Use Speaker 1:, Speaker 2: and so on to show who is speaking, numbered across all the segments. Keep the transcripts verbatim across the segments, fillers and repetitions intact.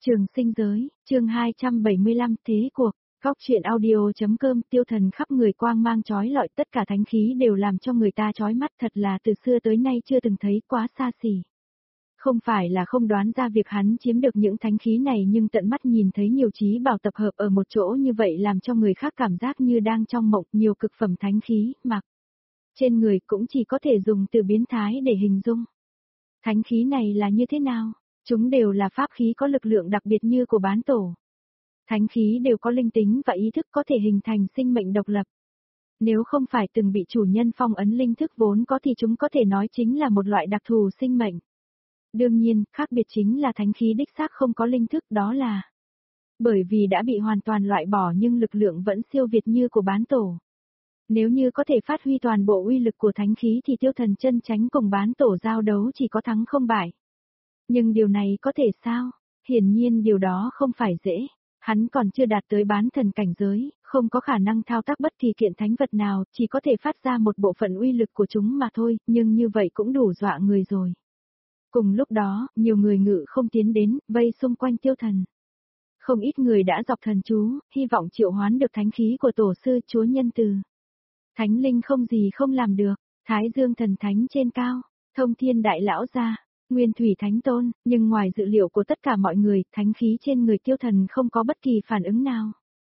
Speaker 1: Trường sinh giới, chương hai trăm bảy mươi lăm thế cuộc, góc truyện audio.com tiêu thần khắp người quang mang chói lọi tất cả thánh khí đều làm cho người ta chói mắt thật là từ xưa tới nay chưa từng thấy quá xa xỉ. Không phải là không đoán ra việc hắn chiếm được những thánh khí này nhưng tận mắt nhìn thấy nhiều trí bảo tập hợp ở một chỗ như vậy làm cho người khác cảm giác như đang trong mộng nhiều cực phẩm thánh khí, mặc. Trên người cũng chỉ có thể dùng từ biến thái để hình dung. Thánh khí này là như thế nào? Chúng đều là pháp khí có lực lượng đặc biệt như của bán tổ. Thánh khí đều có linh tính và ý thức có thể hình thành sinh mệnh độc lập. Nếu không phải từng bị chủ nhân phong ấn linh thức vốn có thì chúng có thể nói chính là một loại đặc thù sinh mệnh. Đương nhiên, khác biệt chính là thánh khí đích xác không có linh thức đó là bởi vì đã bị hoàn toàn loại bỏ nhưng lực lượng vẫn siêu việt như của bán tổ. Nếu như có thể phát huy toàn bộ uy lực của thánh khí thì tiêu thần chân chánh cùng bán tổ giao đấu chỉ có thắng không bại. Nhưng điều này có thể sao? Hiển nhiên điều đó không phải dễ. Hắn còn chưa đạt tới bán thần cảnh giới, không có khả năng thao tác bất kỳ kiện thánh vật nào, chỉ có thể phát ra một bộ phận uy lực của chúng mà thôi, nhưng như vậy cũng đủ dọa người rồi. Cùng lúc đó, nhiều người ngự không tiến đến, vây xung quanh tiêu thần. Không ít người đã dọc thần chú, hy vọng triệu hoán được thánh khí của tổ sư chúa nhân từ. Thánh linh không gì không làm được, Thái Dương thần thánh trên cao, Thông Thiên đại lão gia, Nguyên Thủy thánh tôn, nhưng ngoài dự liệu của tất cả mọi người, thánh khí trên người tiêu thần không có bất kỳ phản ứng nào.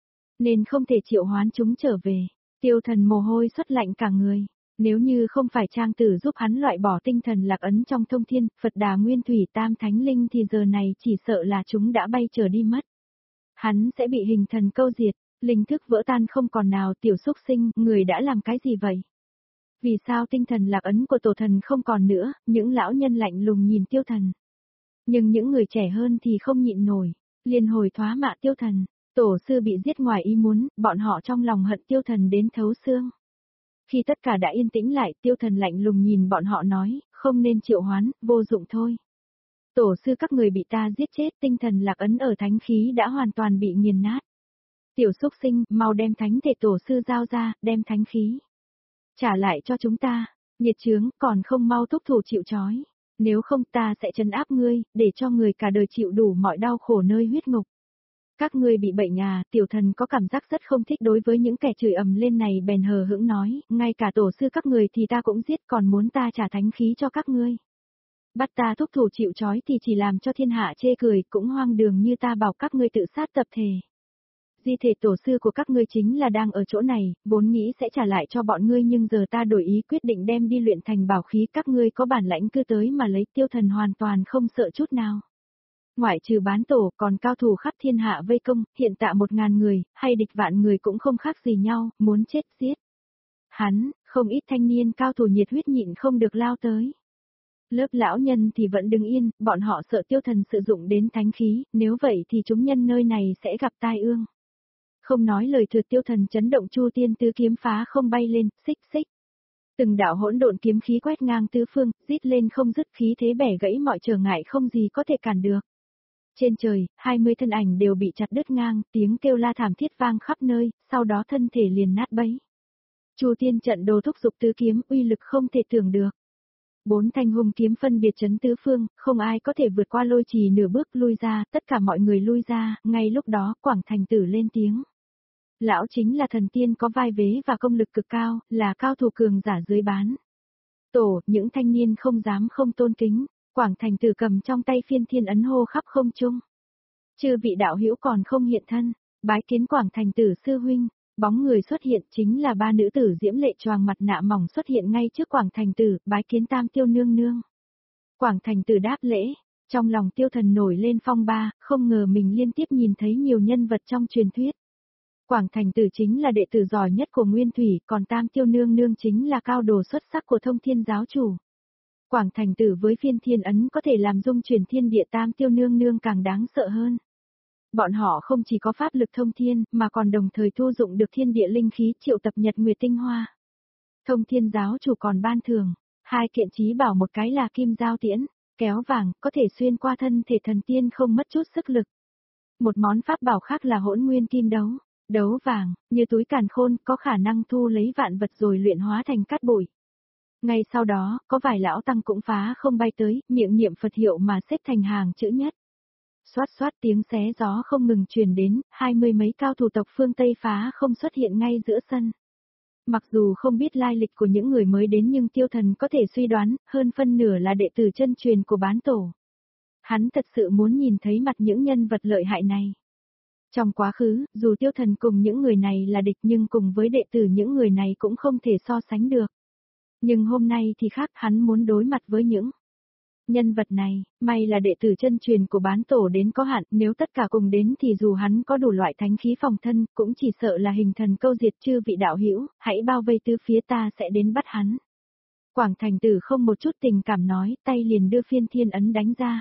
Speaker 1: Nên không thể triệu hoán chúng trở về, tiêu thần mồ hôi xuất lạnh cả người. Nếu như không phải trang tử giúp hắn loại bỏ tinh thần lạc ấn trong Thông Thiên, Phật Đà Nguyên Thủy Tam Thánh Linh thì giờ này chỉ sợ là chúng đã bay trở đi mất. Hắn sẽ bị hình thần câu diệt, linh thức vỡ tan không còn nào. Tiểu xúc sinh, người đã làm cái gì vậy? Vì sao tinh thần lạc ấn của tổ thần không còn nữa? Những lão nhân lạnh lùng nhìn tiêu thần. Nhưng những người trẻ hơn thì không nhịn nổi, liền hồi thoá mạ tiêu thần. Tổ sư bị giết ngoài ý muốn, bọn họ trong lòng hận tiêu thần đến thấu xương. Khi tất cả đã yên tĩnh lại, tiêu thần lạnh lùng nhìn bọn họ nói, không nên triệu hoán, vô dụng thôi. Tổ sư các người bị ta giết chết, tinh thần lạc ấn ở thánh khí đã hoàn toàn bị nghiền nát. Tiểu xúc sinh, mau đem thánh thể tổ sư giao ra, đem thánh khí trả lại cho chúng ta. Nghiệt chướng, còn không mau thúc thủ chịu trói. Nếu không ta sẽ trấn áp ngươi, để cho người cả đời chịu đủ mọi đau khổ nơi huyết ngục. Các ngươi bị bệnh à? Tiểu thần có cảm giác rất không thích đối với những kẻ chửi ầm lên này, bèn hờ hững nói, ngay cả tổ sư các người thì ta cũng giết, còn muốn ta trả thánh khí cho các ngươi. Bắt ta thúc thủ chịu trói thì chỉ làm cho thiên hạ chê cười, cũng hoang đường như ta bảo các ngươi tự sát tập thể. Di thể tổ sư của các ngươi chính là đang ở chỗ này, vốn nghĩ sẽ trả lại cho bọn ngươi nhưng giờ ta đổi ý quyết định đem đi luyện thành bảo khí, các ngươi có bản lãnh cứ tới mà lấy. Tiêu thần hoàn toàn không sợ chút nào. Ngoại trừ bán tổ, còn cao thủ khắp thiên hạ vây công, hiện tại một ngàn người, hay địch vạn người cũng không khác gì nhau, muốn chết giết. Hắn, không ít thanh niên cao thủ nhiệt huyết nhịn không được lao tới. Lớp lão nhân thì vẫn đứng yên, bọn họ sợ tiêu thần sử dụng đến thánh khí, nếu vậy thì chúng nhân nơi này sẽ gặp tai ương. Không nói lời thừa, tiêu thần chấn động chu tiên tứ kiếm phá không bay lên, xích xích. Từng đạo hỗn độn kiếm khí quét ngang tứ phương, rít lên không dứt, khí thế bẻ gãy mọi trở ngại không gì có thể cản được. Trên trời, hai mươi thân ảnh đều bị chặt đứt ngang, tiếng kêu la thảm thiết vang khắp nơi, sau đó thân thể liền nát bấy. Chu tiên trận đồ thúc dục tứ kiếm, uy lực không thể tưởng được. Bốn thanh hung kiếm phân biệt chấn tứ phương, không ai có thể vượt qua lôi trì nửa bước, lui ra, tất cả mọi người lui ra, ngay lúc đó, Quảng Thành Tử lên tiếng. Lão chính là thần tiên có vai vế và công lực cực cao, là cao thủ cường giả dưới bán. Tổ, những thanh niên không dám không tôn kính. Quảng Thành Tử cầm trong tay phiên thiên ấn hô khắp không trung. Chư vị đạo hữu còn không hiện thân, bái kiến Quảng Thành Tử sư huynh. Bóng người xuất hiện chính là ba nữ tử diễm lệ choàng mặt nạ mỏng xuất hiện ngay trước Quảng Thành Tử, bái kiến Tam Tiêu nương nương. Quảng Thành Tử đáp lễ, trong lòng tiêu thần nổi lên phong ba, không ngờ mình liên tiếp nhìn thấy nhiều nhân vật trong truyền thuyết. Quảng Thành Tử chính là đệ tử giỏi nhất của Nguyên Thủy, còn Tam Tiêu nương nương chính là cao đồ xuất sắc của Thông Thiên giáo chủ. Quảng Thành Tử với phiên thiên ấn có thể làm dung chuyển thiên địa, Tam Tiêu nương nương càng đáng sợ hơn. Bọn họ không chỉ có pháp lực thông thiên, mà còn đồng thời thu dụng được thiên địa linh khí, triệu tập nhật nguyệt tinh hoa. Thông Thiên giáo chủ còn ban thưởng hai kiện chí bảo, một cái là kim giao tiễn, kéo vàng, có thể xuyên qua thân thể thần tiên không mất chút sức lực. Một món pháp bảo khác là hỗn nguyên kim đấu, đấu vàng, như túi càn khôn, có khả năng thu lấy vạn vật rồi luyện hóa thành cát bụi. Ngay sau đó, có vài lão tăng cũng phá không bay tới, miệng niệm Phật hiệu mà xếp thành hàng chữ nhất. Xoát xoát tiếng xé gió không ngừng truyền đến, hai mươi mấy cao thủ tộc phương Tây phá không xuất hiện ngay giữa sân. Mặc dù không biết lai lịch của những người mới đến nhưng Tiêu Thần có thể suy đoán, hơn phân nửa là đệ tử chân truyền của bán tổ. Hắn thật sự muốn nhìn thấy mặt những nhân vật lợi hại này. Trong quá khứ, dù Tiêu Thần cùng những người này là địch nhưng cùng với đệ tử những người này cũng không thể so sánh được. Nhưng hôm nay thì khác, hắn muốn đối mặt với những nhân vật này, may là đệ tử chân truyền của bán tổ đến có hạn, nếu tất cả cùng đến thì dù hắn có đủ loại thánh khí phòng thân, cũng chỉ sợ là hình thần câu diệt chư vị đạo hữu, hãy bao vây tứ phía ta sẽ đến bắt hắn. Quảng Thành Tử không một chút tình cảm nói, tay liền đưa phiên thiên ấn đánh ra.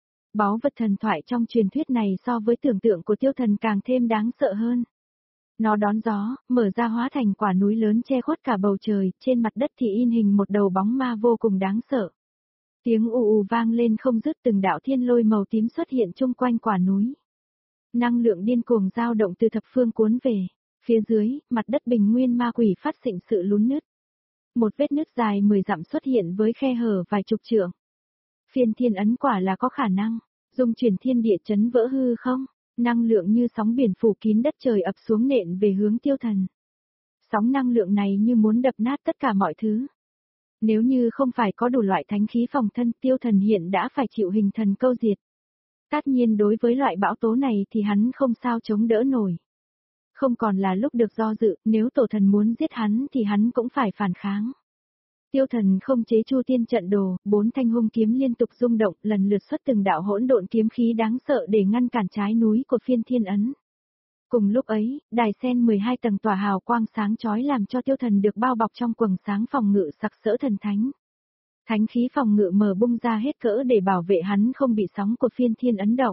Speaker 1: Báu vật thần thoại trong truyền thuyết này so với tưởng tượng của Tiêu Thần càng thêm đáng sợ hơn. Nó đón gió, mở ra hóa thành quả núi lớn che khuất cả bầu trời, trên mặt đất thì in hình một đầu bóng ma vô cùng đáng sợ. Tiếng ù ù vang lên không dứt, từng đạo thiên lôi màu tím xuất hiện chung quanh quả núi. Năng lượng điên cuồng dao động từ thập phương cuốn về. Phía dưới, mặt đất bình nguyên ma quỷ phát sinh sự lún nứt. Một vết nứt dài mười dặm xuất hiện với khe hở vài chục trượng. Phiên thiên ấn quả là có khả năng dung chuyển thiên địa chấn vỡ hư không? Năng lượng như sóng biển phủ kín đất trời ập xuống nện về hướng Tiêu Thần. Sóng năng lượng này như muốn đập nát tất cả mọi thứ. Nếu như không phải có đủ loại thánh khí phòng thân, Tiêu Thần hiện đã phải chịu hình thần câu diệt. Tất nhiên đối với loại bão tố này thì hắn không sao chống đỡ nổi. Không còn là lúc được do dự, nếu tổ thần muốn giết hắn thì hắn cũng phải phản kháng. Tiêu Thần không chế Chu Tiên trận đồ, bốn thanh hung kiếm liên tục rung động, lần lượt xuất từng đạo hỗn độn kiếm khí đáng sợ để ngăn cản trái núi của phiên thiên ấn. Cùng lúc ấy, đài sen mười hai tầng tỏa hào quang sáng chói làm cho Tiêu Thần được bao bọc trong quầng sáng phòng ngự sặc sỡ thần thánh. Thánh khí phòng ngự mở bung ra hết cỡ để bảo vệ hắn không bị sóng của phiên thiên ấn động.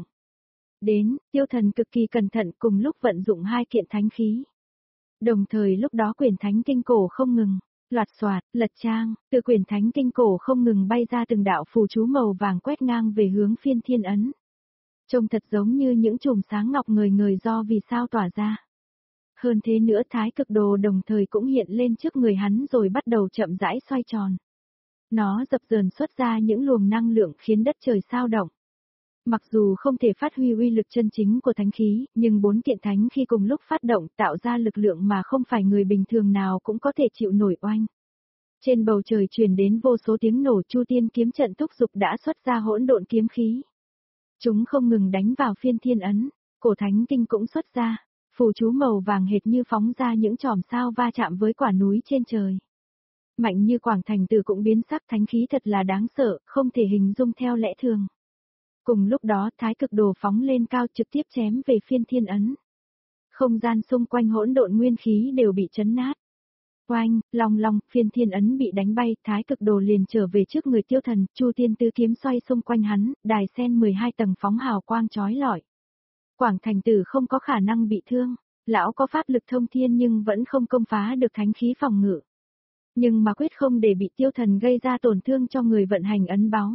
Speaker 1: Đến, Tiêu Thần cực kỳ cẩn thận cùng lúc vận dụng hai kiện thánh khí. Đồng thời lúc đó quyển thánh kinh cổ không ngừng. Loạt xoạt, lật trang, từ quyển thánh kinh cổ không ngừng bay ra từng đạo phù chú màu vàng quét ngang về hướng phiên thiên ấn. Trông thật giống như những chùm sáng ngọc ngời ngời do vì sao tỏa ra. Hơn thế nữa thái cực đồ đồng thời cũng hiện lên trước người hắn rồi bắt đầu chậm rãi xoay tròn. Nó dập dờn xuất ra những luồng năng lượng khiến đất trời sao động. Mặc dù không thể phát huy uy lực chân chính của thánh khí, nhưng bốn kiện thánh khi cùng lúc phát động tạo ra lực lượng mà không phải người bình thường nào cũng có thể chịu nổi oanh. Trên bầu trời truyền đến vô số tiếng nổ, Chu Tiên kiếm trận thúc dục đã xuất ra hỗn độn kiếm khí. Chúng không ngừng đánh vào phiên thiên ấn, cổ thánh kinh cũng xuất ra, phù chú màu vàng hệt như phóng ra những chòm sao va chạm với quả núi trên trời. Mạnh như Quảng Thành Tử cũng biến sắc, thánh khí thật là đáng sợ, không thể hình dung theo lẽ thường. Cùng lúc đó thái cực đồ phóng lên cao trực tiếp chém về phiên thiên ấn. Không gian xung quanh hỗn độn nguyên khí đều bị chấn nát. Oanh, long long, phiên thiên ấn bị đánh bay, thái cực đồ liền trở về trước người Tiêu Thần, Chu Tiên tứ kiếm xoay xung quanh hắn, đài sen mười hai tầng phóng hào quang chói lọi. Quảng Thành Tử không có khả năng bị thương, lão có pháp lực thông thiên nhưng vẫn không công phá được thánh khí phòng ngự. Nhưng mà quyết không để bị Tiêu Thần gây ra tổn thương cho người vận hành ấn báo.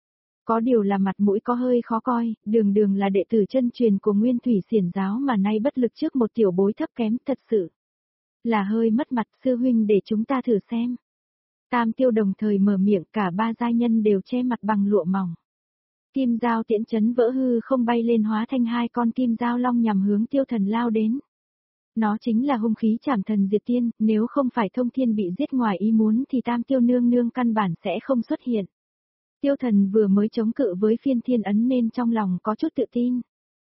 Speaker 1: Có điều là mặt mũi có hơi khó coi, đường đường là đệ tử chân truyền của Nguyên Thủy Xiển giáo mà nay bất lực trước một tiểu bối thấp kém, thật sự là hơi mất mặt. Sư huynh, để chúng ta thử xem. Tam Tiêu đồng thời mở miệng, cả ba giai nhân đều che mặt bằng lụa mỏng. Kim dao tiễn chấn vỡ hư không bay lên hóa thành hai con kim dao long nhằm hướng Tiêu Thần lao đến. Nó chính là hung khí trảm thần diệt tiên, nếu không phải thông thiên bị giết ngoài ý muốn thì Tam Tiêu nương nương căn bản sẽ không xuất hiện. Tiêu Thần vừa mới chống cự với phiên thiên ấn nên trong lòng có chút tự tin.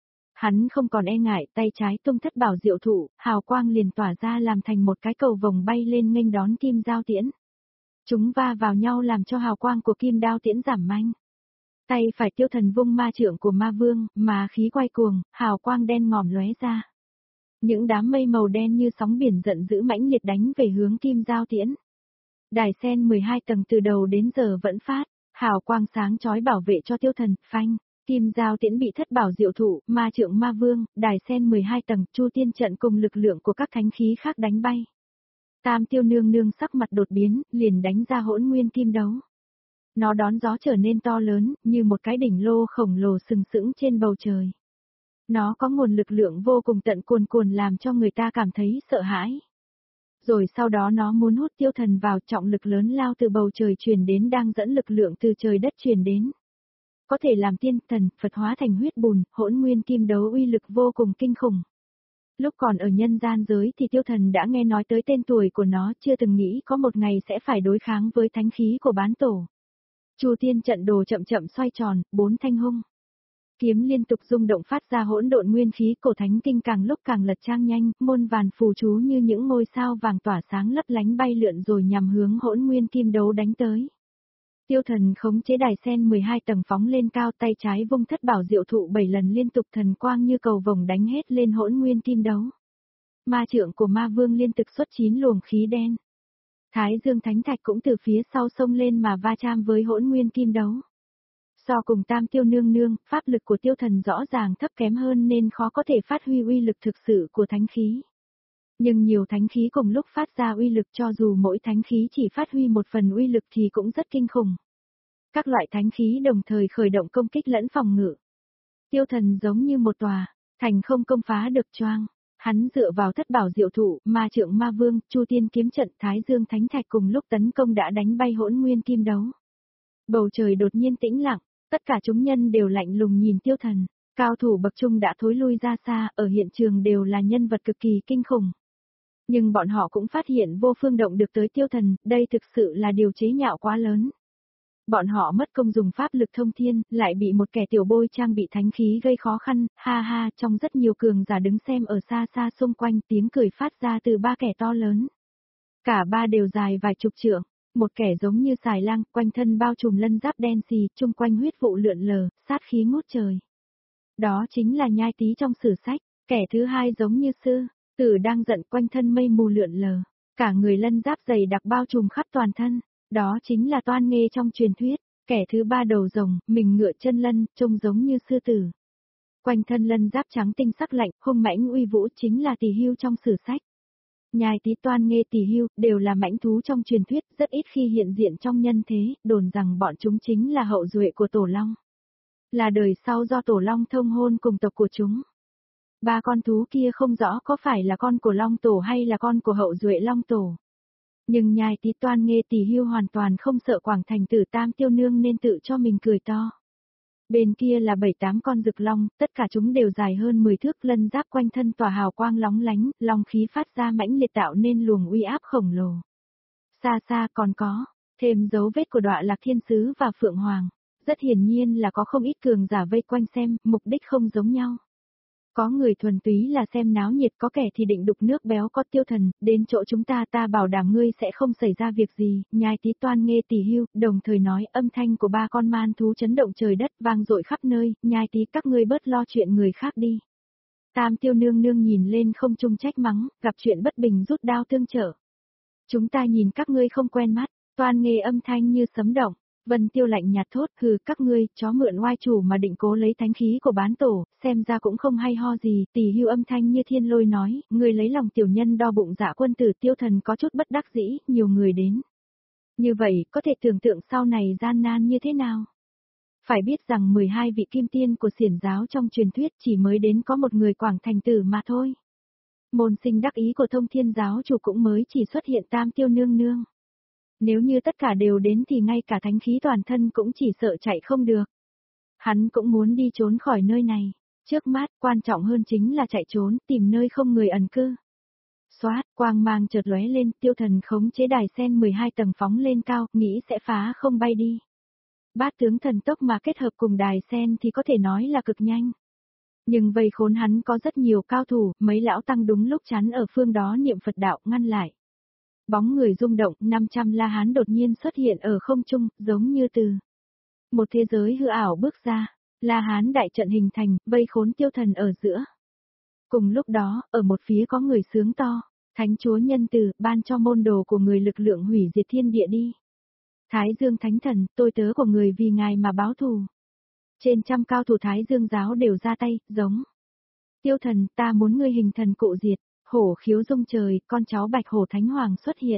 Speaker 1: Hắn không còn e ngại, tay trái tung thất bảo diệu thụ, hào quang liền tỏa ra làm thành một cái cầu vồng bay lên nghênh đón kim dao tiễn. Chúng va vào nhau làm cho hào quang của kim đao tiễn giảm manh. Tay phải Tiêu Thần vung ma trượng của ma vương, mà khí quay cuồng, hào quang đen ngòm lóe ra. Những đám mây màu đen như sóng biển giận dữ mãnh liệt đánh về hướng kim dao tiễn. Đài sen mười hai tầng từ đầu đến giờ vẫn phát. Hào quang sáng chói bảo vệ cho Tiêu Thần, phanh, kim dao tiễn bị thất bảo diệu thụ, ma trượng ma vương, đài sen mười hai tầng, Chu Tiên trận cùng lực lượng của các thánh khí khác đánh bay. Tam Tiêu nương nương sắc mặt đột biến, liền đánh ra hỗn nguyên kim đấu. Nó đón gió trở nên to lớn, như một cái đỉnh lô khổng lồ sừng sững trên bầu trời. Nó có nguồn lực lượng vô cùng tận cuồn cuồn làm cho người ta cảm thấy sợ hãi. Rồi sau đó nó muốn hút Tiêu Thần vào, trọng lực lớn lao từ bầu trời truyền đến đang dẫn lực lượng từ trời đất truyền đến. có thể làm tiên thần, Phật hóa thành huyết bùn, hỗn nguyên kim đấu uy lực vô cùng kinh khủng. Lúc còn ở nhân gian giới thì tiêu thần đã nghe nói tới tên tuổi của nó, chưa từng nghĩ có một ngày sẽ phải đối kháng với thánh khí của bán tổ. Chu tiên trận đồ chậm chậm xoay tròn, bốn thanh hung kiếm liên tục rung động phát ra hỗn độn nguyên khí, cổ thánh kinh càng lúc càng lật trang nhanh, muôn vàn phù chú như những ngôi sao vàng tỏa sáng lấp lánh bay lượn rồi nhằm hướng hỗn nguyên kim đấu đánh tới. Tiêu thần khống chế đài sen mười hai tầng phóng lên cao, tay trái vung thất bảo diệu thụ bảy lần liên tục, thần quang như cầu vồng đánh hết lên hỗn nguyên kim đấu. Ma trượng của ma vương liên tục xuất chín luồng khí đen. Thái dương thánh thạch cũng từ phía sau xông lên mà va chạm với hỗn nguyên kim đấu. So cùng tam tiêu nương nương, pháp lực của tiêu thần rõ ràng thấp kém hơn nên khó có thể phát huy uy lực thực sự của thánh khí. Nhưng nhiều thánh khí cùng lúc phát ra uy lực, cho dù mỗi thánh khí chỉ phát huy một phần uy lực thì cũng rất kinh khủng. Các loại thánh khí đồng thời khởi động công kích lẫn phòng ngự. Tiêu thần giống như một tòa thành không công phá được choang. Hắn dựa vào thất bảo diệu thụ, ma trượng ma vương, chu tiên kiếm trận, thái dương thánh thạch cùng lúc tấn công đã đánh bay hỗn nguyên kim đấu. Bầu trời đột nhiên tĩnh lặng, tất cả chúng nhân đều lạnh lùng nhìn tiêu thần. Cao thủ bậc trung đã thối lui ra xa, ở hiện trường đều là nhân vật cực kỳ kinh khủng. Nhưng bọn họ cũng phát hiện vô phương động được tới tiêu thần, đây thực sự là điều chế nhạo quá lớn. Bọn họ mất công dùng pháp lực thông thiên, lại bị một kẻ tiểu bôi trang bị thánh khí gây khó khăn, ha ha, trong rất nhiều cường giả đứng xem ở xa xa xung quanh, tiếng cười phát ra từ ba kẻ to lớn. Cả ba đều dài vài chục trượng, một kẻ giống như xài lang, quanh thân bao trùm lân giáp đen xì, chung quanh huyết vụ lượn lờ, sát khí ngút trời. Đó chính là Nhai Tý trong sử sách, kẻ thứ hai giống như sư tử đang giận, quanh thân mây mù lượn lờ, cả người lân giáp dày đặc bao trùm khắp toàn thân. Đó chính là Toan Nghê trong truyền thuyết, kẻ thứ ba đầu rồng, mình ngựa chân lân, trông giống như sư tử. Quanh thân lân giáp trắng tinh sắc lạnh, hung mãnh uy vũ, chính là Tỳ Hưu trong sử sách. Nhai Tý, Toan Nghê, Tỳ Hưu đều là mãnh thú trong truyền thuyết, rất ít khi hiện diện trong nhân thế, đồn rằng bọn chúng chính là hậu duệ của Tổ Long. Là đời sau do Tổ Long thông hôn cùng tộc của chúng. Ba con thú kia không rõ có phải là con của Long Tổ hay là con của hậu duệ Long Tổ. Nhưng Nhai Tý, Toan Nghê, Tỳ Hưu hoàn toàn không sợ Quảng Thành Tử Tam Tiêu Nương nên tự cho mình cười to. Bên kia là bảy tám con rực long, tất cả chúng đều dài hơn mười thước, lân giáp quanh thân tỏa hào quang lóng lánh, long khí phát ra mãnh liệt tạo nên luồng uy áp khổng lồ. Xa xa còn có thêm dấu vết của Đọa Lạc Thiên Sứ và Phượng Hoàng. Rất hiển nhiên là có không ít cường giả vây quanh xem, mục đích không giống nhau. Có người thuần túy là xem náo nhiệt, có kẻ thì định đục nước béo. Có Tiêu thần, đến chỗ chúng ta ta bảo đảm ngươi sẽ không xảy ra việc gì. Nhai Tý, Toan Nghê, Tỳ Hưu đồng thời nói, âm thanh của ba con man thú chấn động trời đất, vang dội khắp nơi. Nhai Tý, các ngươi bớt lo chuyện người khác đi. Tam Tiêu nương nương nhìn lên không trung trách mắng, gặp chuyện bất bình rút đao tương trợ. Chúng ta nhìn các ngươi không quen mắt. Toan Nghê âm thanh như sấm động. Vân Tiêu lạnh nhạt thốt, hừ, các ngươi, chó mượn oai chủ mà định cố lấy thánh khí của bán tổ, xem ra cũng không hay ho gì. Tỳ Hưu âm thanh như thiên lôi nói, ngươi lấy lòng tiểu nhân đo bụng dạ quân tử. Tiêu thần có chút bất đắc dĩ, nhiều người đến. Như vậy, có thể tưởng tượng sau này gian nan như thế nào. Phải biết rằng mười hai vị kim tiên của xiển giáo trong truyền thuyết chỉ mới đến có một người Quảng Thành Tử mà thôi. Môn sinh đắc ý của Thông Thiên giáo chủ cũng mới chỉ xuất hiện Tam Tiêu nương nương. Nếu như tất cả đều đến thì ngay cả thánh khí toàn thân cũng chỉ sợ chạy không được. Hắn cũng muốn đi trốn khỏi nơi này. Trước mắt, quan trọng hơn chính là chạy trốn, tìm nơi không người ẩn cư. Xoát, quang mang chợt lóe lên, Tiêu thần khống chế đài sen mười hai tầng phóng lên cao, nghĩ sẽ phá không bay đi. Bát tướng thần tốc mà kết hợp cùng đài sen thì có thể nói là cực nhanh. Nhưng vây khốn hắn có rất nhiều cao thủ, mấy lão tăng đúng lúc chắn ở phương đó niệm Phật đạo ngăn lại. Bóng người rung động, năm trăm La Hán đột nhiên xuất hiện ở không trung, giống như từ một thế giới hư ảo bước ra. La Hán đại trận hình thành, vây khốn Tiêu thần ở giữa. Cùng lúc đó, ở một phía có người sướng to, Thánh Chúa nhân từ, ban cho môn đồ của người lực lượng hủy diệt thiên địa đi. Thái Dương Thánh Thần, tôi tớ của người vì ngài mà báo thù. Trên trăm cao thủ Thái Dương giáo đều ra tay, giống. Tiêu thần, ta muốn ngươi hình thần cụ diệt. Hổ khiếu rung trời, con cháu bạch hổ thánh hoàng xuất hiện.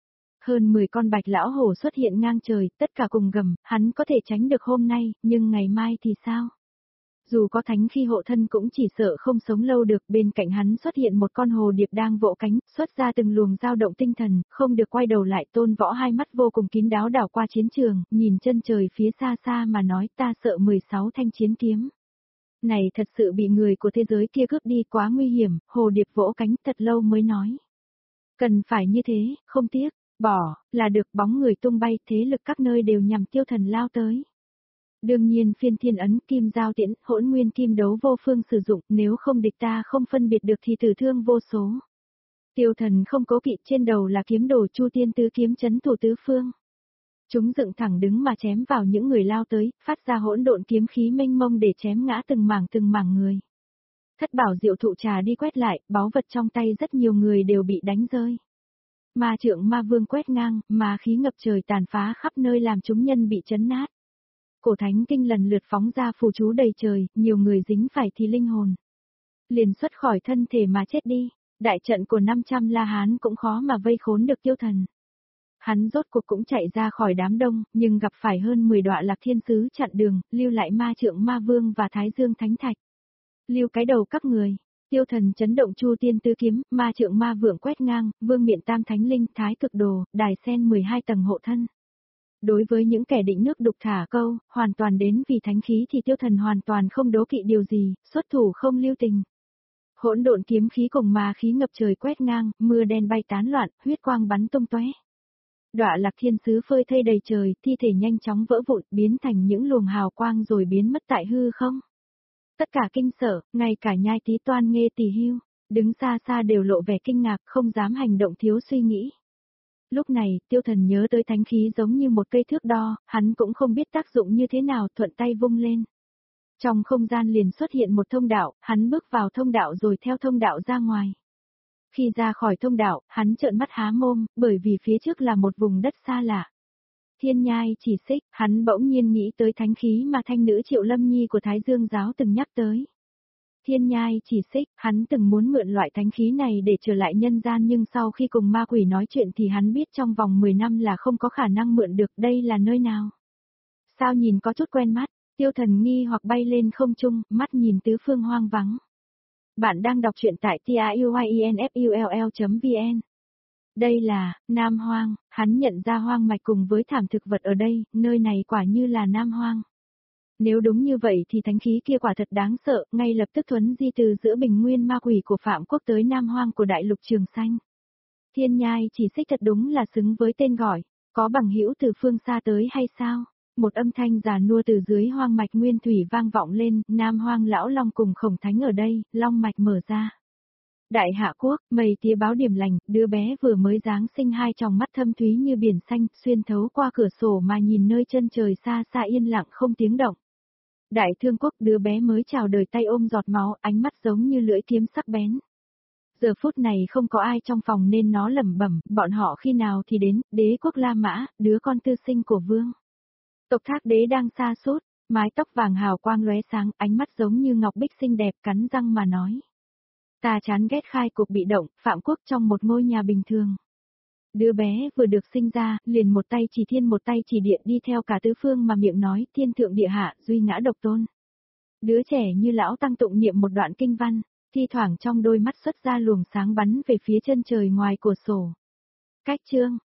Speaker 1: Hơn mười con bạch lão hổ xuất hiện ngang trời, tất cả cùng gầm, hắn có thể tránh được hôm nay, nhưng ngày mai thì sao? Dù có thánh khi hộ thân cũng chỉ sợ không sống lâu được, bên cạnh hắn xuất hiện một con hồ điệp đang vỗ cánh, xuất ra từng luồng dao động tinh thần, không được quay đầu lại. Tôn Võ hai mắt vô cùng kín đáo đảo qua chiến trường, nhìn chân trời phía xa xa mà nói, ta sợ mười sáu thanh chiến kiếm này thật sự bị người của thế giới kia cướp đi, quá nguy hiểm. Hồ điệp vỗ cánh thật lâu mới nói. Cần phải như thế, không tiếc, bỏ, là được. Bóng người tung bay, thế lực các nơi đều nhằm Tiêu Thần lao tới. Đương nhiên phiên thiên ấn, kim giao tiễn, hỗn nguyên kim đấu vô phương sử dụng, nếu không địch ta không phân biệt được thì tử thương vô số. Tiêu Thần không cố kỵ, trên đầu là kiếm đồ Chu Tiên tứ kiếm chấn thủ tứ phương. Chúng dựng thẳng đứng mà chém vào những người lao tới, phát ra hỗn độn kiếm khí mênh mông để chém ngã từng mảng từng mảng người. Thất bảo diệu thụ trà đi quét lại, báu vật trong tay rất nhiều người đều bị đánh rơi. Ma trượng ma vương quét ngang, ma khí ngập trời tàn phá khắp nơi làm chúng nhân bị chấn nát. Cổ thánh kinh lần lượt phóng ra phù chú đầy trời, nhiều người dính phải thì linh hồn liền xuất khỏi thân thể mà chết đi. Đại trận của năm trăm La Hán cũng khó mà vây khốn được Tiêu Thần. Hắn rốt cuộc cũng chạy ra khỏi đám đông, nhưng gặp phải hơn mười đọa Lạc Thiên sứ chặn đường, lưu lại ma trượng ma vương và Thái Dương Thánh Thạch. Lưu cái đầu các người. Tiêu Thần chấn động Chu Tiên tứ kiếm, ma trượng ma vượng quét ngang, vương miện tam thánh linh, thái cực đồ, đài sen mười hai tầng hộ thân. Đối với những kẻ định nước đục thả câu, hoàn toàn đến vì thánh khí thì Tiêu Thần hoàn toàn không đố kỵ điều gì, xuất thủ không lưu tình. Hỗn độn kiếm khí cùng ma khí ngập trời quét ngang, mưa đen bay tán loạn, huyết quang bắn tung tóe. Đọa Lạc Thiên sứ phơi thây đầy trời, thi thể nhanh chóng vỡ vụn, biến thành những luồng hào quang rồi biến mất tại hư không. Tất cả kinh sợ, ngay cả Nhai Tí Toan Nghê Tỳ Hưu, đứng xa xa đều lộ vẻ kinh ngạc, không dám hành động thiếu suy nghĩ. Lúc này, Tiêu Thần nhớ tới thánh khí giống như một cây thước đo, hắn cũng không biết tác dụng như thế nào, thuận tay vung lên. Trong không gian liền xuất hiện một thông đạo, hắn bước vào thông đạo rồi theo thông đạo ra ngoài. Khi ra khỏi thông đạo, hắn trợn mắt há mồm, bởi vì phía trước là một vùng đất xa lạ. Thiên nhai chỉ xích, hắn bỗng nhiên nghĩ tới thánh khí mà thanh nữ Triệu Lâm Nhi của Thái Dương giáo từng nhắc tới. Thiên nhai chỉ xích, hắn từng muốn mượn loại thánh khí này để trở lại nhân gian, nhưng sau khi cùng ma quỷ nói chuyện thì hắn biết trong vòng mười năm là không có khả năng mượn được. Đây là nơi nào? Sao nhìn có chút quen mắt? Tiêu Thần nghi hoặc bay lên không trung, mắt nhìn tứ phương hoang vắng. Bạn đang đọc truyện tại tiuyinfull chấm vn. Đây là Nam Hoang, hắn nhận ra hoang mạch cùng với thảm thực vật ở đây, nơi này quả như là Nam Hoang. Nếu đúng như vậy thì thánh khí kia quả thật đáng sợ, ngay lập tức thuấn di từ giữa bình nguyên ma quỷ của Phạm Quốc tới Nam Hoang của đại lục Trường Xanh. Thiên nhai chỉ xích thật đúng là xứng với tên gọi, có bằng hữu từ phương xa tới hay sao? Một âm thanh già nua từ dưới hoang mạch nguyên thủy vang vọng lên, Nam Hoang lão long cùng khổng thánh ở đây, long mạch mở ra. Đại hạ quốc, mây tía báo điểm lành, đứa bé vừa mới giáng sinh hai tròng mắt thâm thúy như biển xanh, xuyên thấu qua cửa sổ mà nhìn nơi chân trời xa xa yên lặng không tiếng động. Đại thương quốc, đứa bé mới chào đời tay ôm giọt máu, ánh mắt giống như lưỡi kiếm sắc bén. Giờ phút này không có ai trong phòng nên nó lẩm bẩm, bọn họ khi nào thì đến. Đế quốc La Mã, đứa con tư sinh của vương tộc Thác Đế đang sa sút, mái tóc vàng hào quang lóe sáng, ánh mắt giống như ngọc bích xinh đẹp, cắn răng mà nói. Ta chán ghét khai cuộc bị động, Phạm Quốc trong một ngôi nhà bình thường. Đứa bé vừa được sinh ra, liền một tay chỉ thiên một tay chỉ địa đi theo cả tứ phương mà miệng nói thiên thượng địa hạ, duy ngã độc tôn. Đứa trẻ như lão tăng tụng niệm một đoạn kinh văn, thi thoảng trong đôi mắt xuất ra luồng sáng bắn về phía chân trời ngoài cửa sổ. Cách chương